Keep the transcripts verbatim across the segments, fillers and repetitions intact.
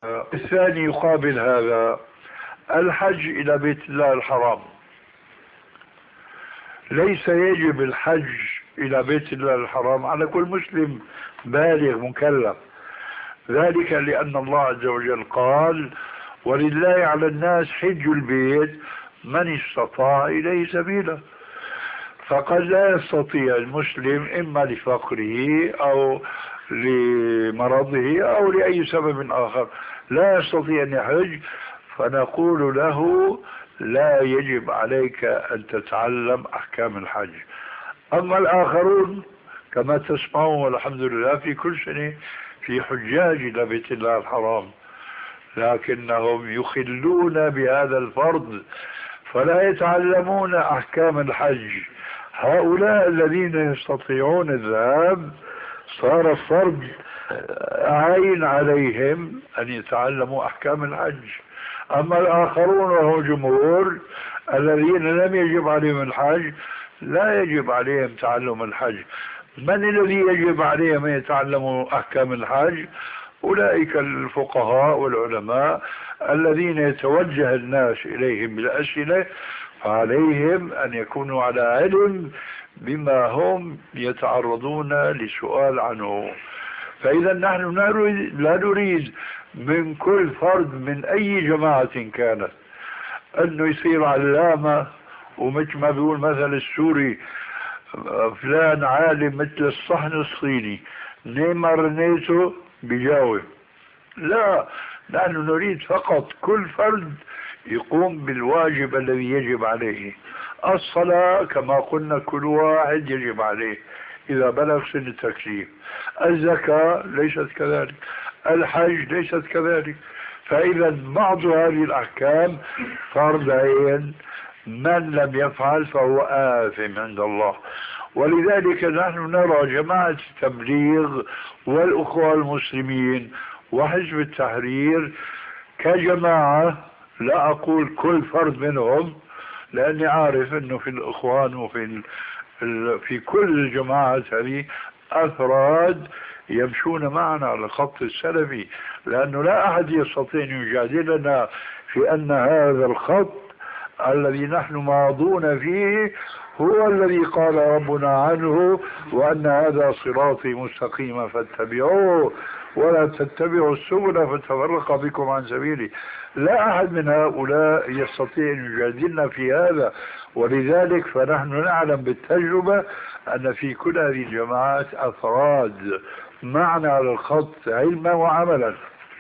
الثاني يقابل هذا الحج إلى بيت الله الحرام. ليس يجب الحج إلى بيت الله الحرام على كل مسلم بالغ مكلف، ذلك لأن الله عز وجل قال: ولله على الناس حج البيت من استطاع إليه سبيلا. فقد لا يستطيع المسلم إما لفقره أو لمرضه أو لأي سبب آخر لا يستطيع أن يحج، فنقول له: لا يجب عليك أن تتعلم أحكام الحج. أما الآخرون كما تسمعون والحمد لله في كل سنة في حجاج إلى بيت الله الحرام، لكنهم يخلون بهذا الفرض فلا يتعلمون أحكام الحج. هؤلاء الذين يستطيعون الذهاب صار الفرض عين عليهم أن يتعلموا أحكام الحج. أما الآخرون وهو جمهور الذين لم يجب عليهم الحج لا يجب عليهم تعلم الحج. من الذي يجب عليهم أن يتعلموا أحكام الحج؟ أولئك الفقهاء والعلماء الذين يتوجه الناس إليهم بالأسئلة، فعليهم أن يكونوا على علم بما هم يتعرضون لسؤال عنه. فإذا نحن لا نريد من كل فرد من أي جماعة كانت أنه يصير علامة، ومثل ما بيقول مثل السوري: فلان عالم مثل الصحن الصيني، نيمر رنيته بجاوب. لا، نحن نريد فقط كل فرد يقوم بالواجب الذي يجب عليه. الصلاة كما قلنا كل واحد يجب عليه إذا بلغ سن التكليف. الزكاة ليست كذلك، الحج ليست كذلك. فإذا بعض هذه الأحكام فرض عين، من لم يفعل فهو آثم عند الله. ولذلك نحن نرى جماعة التبليغ والأخوة المسلمين وحزب التحرير كجماعة، لا أقول كل فرد منهم لأني عارف أنه في الإخوان وفي ال... في كل الجماعات هذه أفراد يمشون معنا على الخط السلفي، لأنه لا أحد يستطيع أن يجادلنا في أن هذا الخط الذي نحن ماضون فيه هو الذي قال ربنا عنه: وأن هذا صراطي مستقيما فاتبعوه ولا تتبعوا السبل فتفرق بكم عن سبيله. لا أحد من هؤلاء يستطيع أن يجادلنا في هذا. ولذلك فنحن نعلم بالتجربة أن في كل هذه الجماعات أفراد معنا على الخط علما وعملا،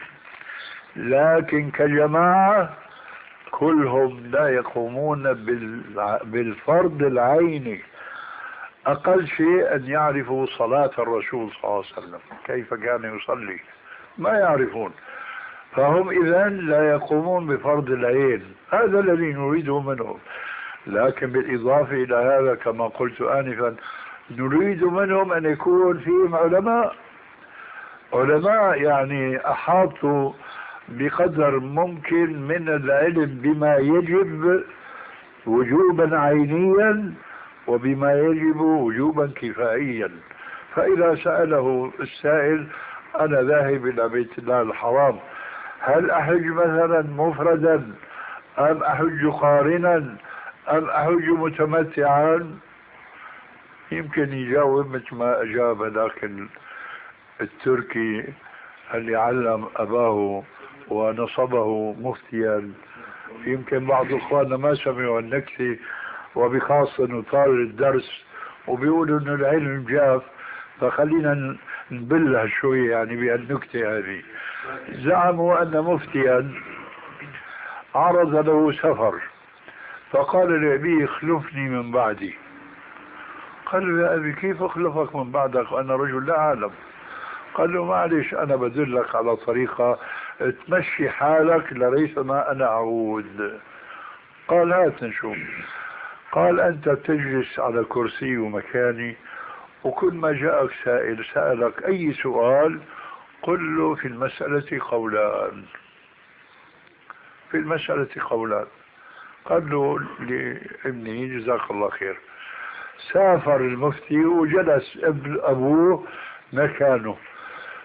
لكن كجماعة كلهم لا يقومون بالفرض العيني. أقل شيء أن يعرفوا صلاة الرسول صلى الله عليه وسلم كيف كان يصلي، ما يعرفون، فهم إذن لا يقومون بفرض العين. هذا الذي نريده منهم. لكن بالإضافة إلى هذا كما قلت آنفا نريد منهم أن يكون فيهم علماء علماء يعني أحاطوا بقدر ممكن من العلم بما يجب وجوبا عينيا وبما يجب وجوبا كفائيا. فإذا سأله السائل: أنا ذاهب إلى بيت الله الحرام، هل أحج مثلا مفردا أم أحج قارنا أم أحج متمتعا؟ يمكن يجاوب مثل ما أجاب لكن التركي اللي علم أباه ونصبه مفتيا. يمكن بعض إخواننا ما سمعوا النكتة، وبخاصة أنه طال الدرس وبيقولوا أنه العلم جاف، فخلينا نبلها شوي يعني بهالنكتة هذه. زعموا أن مفتيا عرض له سفر فقال لأبيه: اخلفني من بعدي. قال له: يا أبي كيف أخلفك من بعدك وأنا رجل لا أعلم؟ قال له: معلش أنا بدلك على طريقة تمشي حالك لريث ما أنا أعود. قال: هات نشوف. قال: أنت تجلس على كرسي ومكاني، وكل ما جاءك سائل سألك أي سؤال قل له في المسألة قولان، في المسألة قولان. قال له لابنه: جزاك الله خير. سافر المفتي وجلس ابن أبوه مكانه،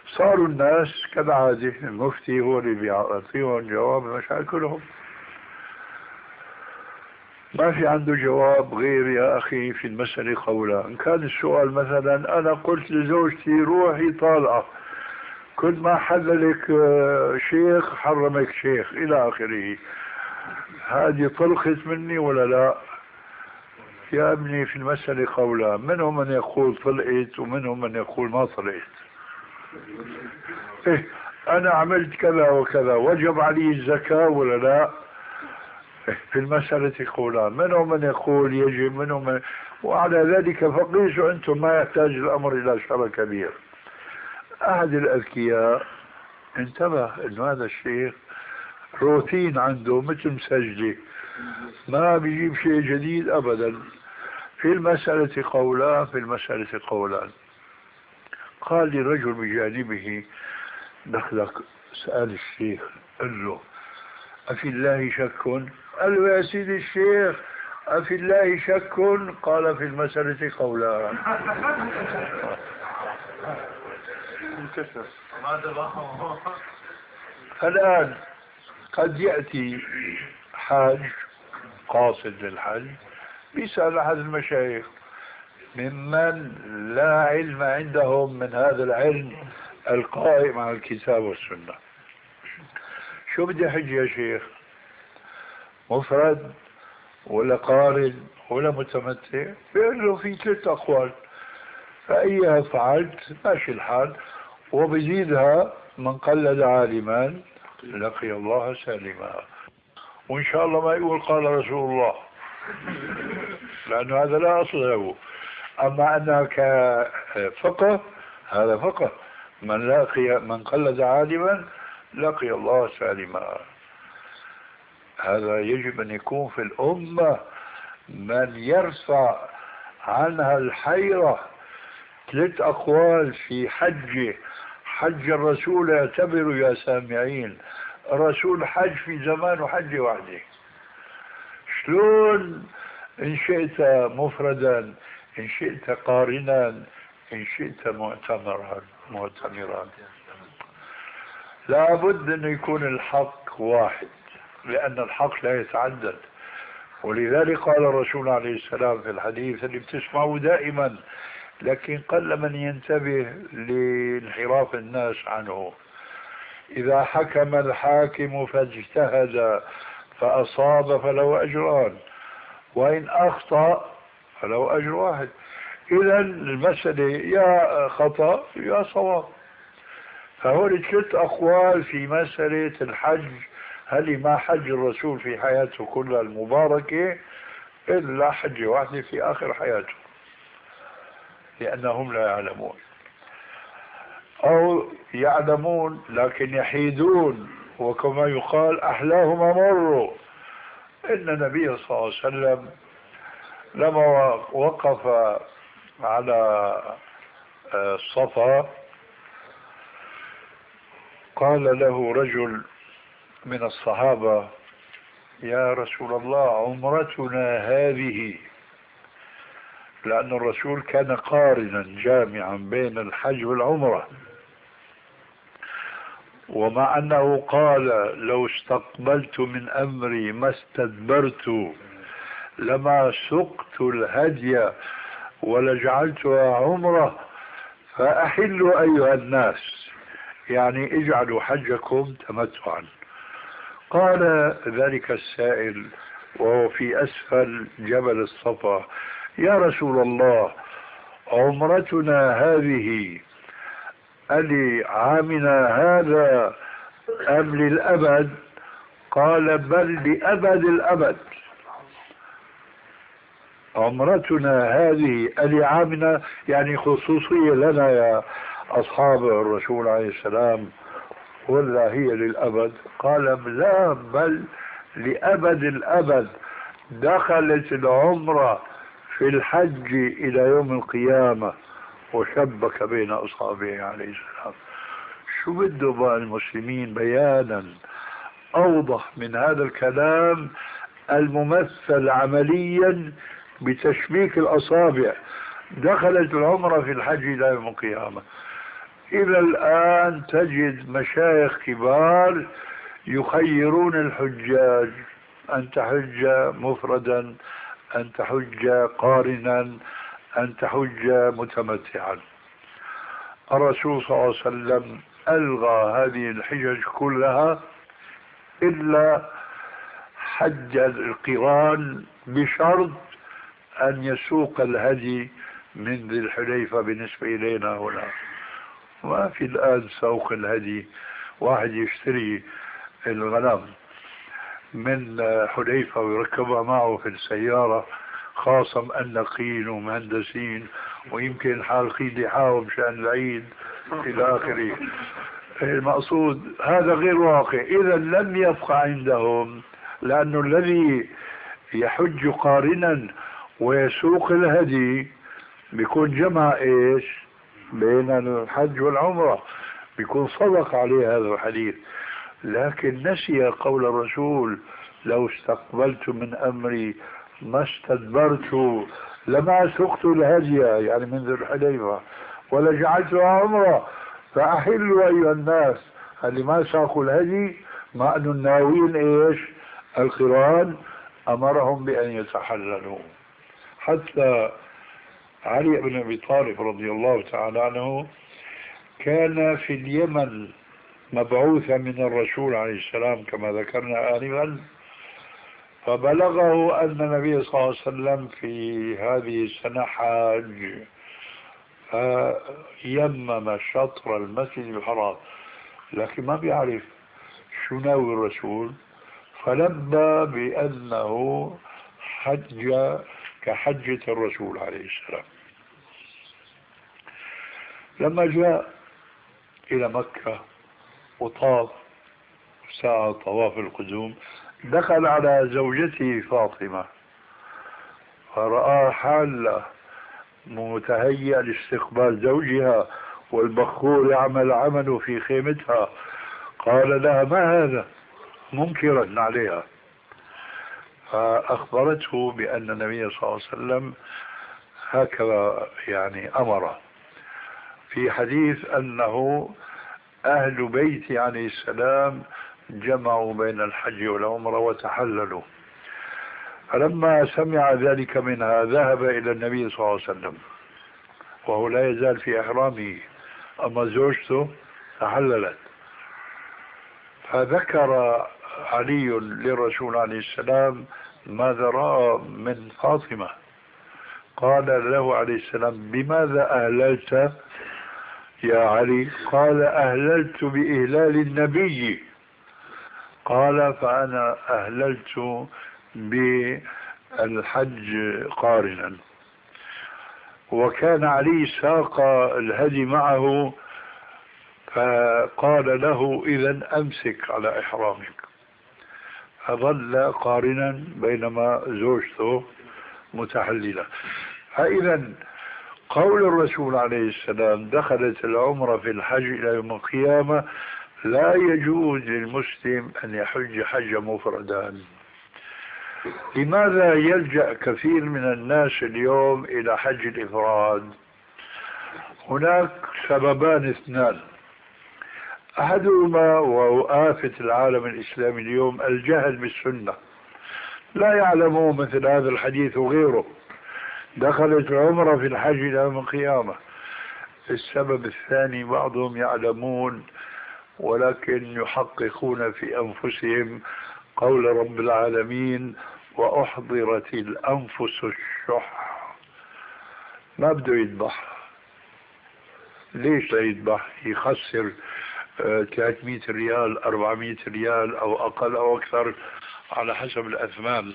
صاروا الناس كالعادة المفتي هو اللي بيعطيهم جواب مشاكلهم، ما في عنده جواب غير يا أخي في المسألة قولان. كان السؤال مثلا أنا قلت لزوجتي روحي طالعة، كل ما حللك شيخ حرمك شيخ إلى آخره، هذه طلقت مني ولا لا؟ يا ابني في المسألة قولان، منهم من يقول طلقت ومنهم من يقول ما طلقت. إيه أنا عملت كذا وكذا وجب علي الزكاة ولا لا؟ في المسألة قولان، منهم من يقول يجب، منهم من... وعلى ذلك فقيسوا أنتم، ما يحتاج الأمر إلى شرع كبير. أحد الأذكياء انتبه أنه هذا الشيخ روتين عنده مثل مسجلة، ما بيجيب شيء جديد أبدا. في المسألة قولان، في المسألة قولان. قال لي رجل بجانبه دخلك سأل الشيخ قال له أفي الله شك؟ قال له يا سيدي الشيخ أفي الله شك؟ قال في المسألة قولان. الآن قد يأتي حاج قاصد للحج بيسأل أحد المشايخ ممن لا علم عندهم من هذا العلم القائم على الكتاب والسنة، شو بدي حج يا شيخ؟ مفرد ولا قارن ولا متمتع؟ بيقول له في ثلاث أقوال، فأيها فعلت ماشي الحال، وبزيدها من قلد عالما لقي الله سالما، وإن شاء الله ما يقول قال رسول الله لأنه هذا لا أصل له. أما أنها كفقه هذا فقه، من لقي من قلد عالما لقي الله سالما. هذا يجب أن يكون في الأمة من يرفع عنها الحيرة. ثلاث أقوال في حجه، حج الرسول اعتبروا يا سامعين، الرسول حج في زمان وحج وحده، شلون إن شئت مفردا، إن شئت قارنا، إن شئت معتمرا معتمرا. لا بد أن يكون الحق واحد، لأن الحق لا يتعدد. ولذلك قال الرسول عليه السلام في الحديث اللي بتسمعه دائما لكن قل من ينتبه لانحراف الناس عنه: إذا حكم الحاكم فاجتهد فأصاب فله أجران، وإن أخطأ فله أجر واحد. إذا المسألة يا خطأ يا صواب. فهول ثلاث أقوال في مسألة الحج، هل ما حج الرسول في حياته كلها المباركة إلا حج واحدة في آخر حياته، لأنهم لا يعلمون، أو يعلمون لكن يحيدون، وكما يقال أحلاهم مروا. إن النبي صلى الله عليه وسلم لما وقف على الصفا قال له رجل من الصحابة: يا رسول الله عمرتنا هذه، لأن الرسول كان قارنا جامعا بين الحج والعمرة، ومع أنه قال لو استقبلت من أمري ما استدبرت لما سقت الهدي ولجعلتها عمرة، فأحلوا أيها الناس، يعني اجعلوا حجكم تمتعا. قال ذلك السائل وهو في أسفل جبل الصفا: يا رسول الله عمرتنا هذه ألي عامنا هذا أم للأبد؟ قال: بل لأبد الأبد. عمرتنا هذه ألي عامنا يعني خصوصية لنا يا أصحاب الرسول عليه السلام، ولا هي للأبد؟ قال: لا، بل لأبد الأبد. دخلت العمرة في الحج إلى يوم القيامة، وشبك بين أصحابه عليه السلام. شو بده بقى المسلمين بيانا أوضح من هذا الكلام الممثل عمليا بتشبيك الأصابع؟ دخلت العمرة في الحج إلى يوم القيامة. إلى الآن تجد مشايخ كبار يخيرون الحجاج أن تحج مفردا، أن تحج قارنا، أن تحج متمتعا. الرسول صلى الله عليه وسلم ألغى هذه الحجج كلها إلا حج القران بشرط أن يسوق الهدي من ذي الحليفة بالنسبة إلينا هنا. ما في الآن سوق الهدي، واحد يشتري الغنم من حليفة ويركبها معه في السيارة، خاصة مأنقين ومهندسين ويمكن حالقين لحاهم مشان العيد إلى آخره. المقصود هذا غير واقع. إذا لم يبقى عندهم، لأنه الذي يحج قارنا ويسوق الهدي بيكون جمع إيش بين الحج والعمرة، بيكون صدق عليه هذا الحديث. لكن نسي قول الرسول: لو استقبلت من أمري ما استدبرت لما سقت الهدي، يعني من ذي الحليفة، ولجعلتها عمرة. فأحلوا أيها الناس اللي ما ساقوا الهدي مع أن الناويين إيش القران أمرهم بأن يتحللوا. حتى علي بن أبي طالب رضي الله تعالى عنه كان في اليمن مبعوثا من الرسول عليه السلام كما ذكرنا آنفا، فبلغه أن النبي صلى الله عليه وسلم في هذه السنة حاج، فيمم شطر المسجد الحرام، لكن ما بيعرف شو ناوي الرسول، فلبى بأنه حج كحجة الرسول عليه السلام. لما جاء إلى مكة وطاف ساعة طواف القدوم، دخل على زوجته فاطمة فرأى حالة متهيأ لاستقبال زوجها والبخور يعمل عمله في خيمتها، قال لها: ما هذا؟ منكرا عليها. فأخبرته بأن النبي صلى الله عليه وسلم هكذا يعني أمره في حديث أنه أهل بيتي عليه السلام جمعوا بين الحج والعمرة وتحللوا. فلما سمع ذلك منها ذهب إلى النبي صلى الله عليه وسلم وهو لا يزال في إحرامه، أما زوجته تحللت. فذكر علي للرسول عليه السلام ماذا رأى من فاطمة، قال له عليه السلام: بماذا أهللت يا علي؟ قال: أهللت بإهلال النبي. قال: فأنا أهللت بالحج قارنا. وكان علي ساق الهدي معه، فقال له: إذن أمسك على إحرامك. فظل قارنا بينما زوجته متحللة. فإذا قول الرسول عليه السلام: دخلت العمرة في الحج إلى يوم القيامة، لا يجوز للمسلم أن يحج حجة مفردا. لماذا يلجأ كثير من الناس اليوم إلى حج الإفراد؟ هناك سببان اثنان. أحدهما وهو آفة العالم الإسلامي اليوم الجهل بالسنة، لا يعلمون مثل هذا الحديث وغيره: دخلت العمرة في الحج إلى يوم القيامة. السبب الثاني بعضهم يعلمون ولكن يحققون في أنفسهم قول رب العالمين: وأحضرت الأنفس الشح. ما بده يذبح. ليش لا يذبح؟ يخسر ثلاثمئة ريال، أربعمئة ريال أو أقل أو أكثر على حسب الأثمان.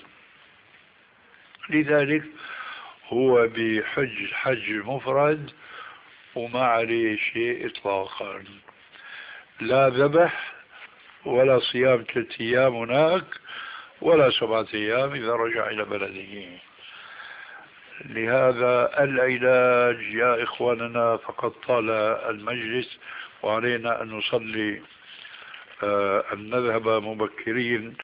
لذلك هو بحج حج مفرد وما عليه شيء إطلاقا، لا ذبح ولا صيام ثلاثة أيام هناك ولا سبعة أيام إذا رجع إلى بلده. لهذا العلاج يا إخواننا، فقد طال المجلس وعلينا أن نصلي أن نذهب مبكرين.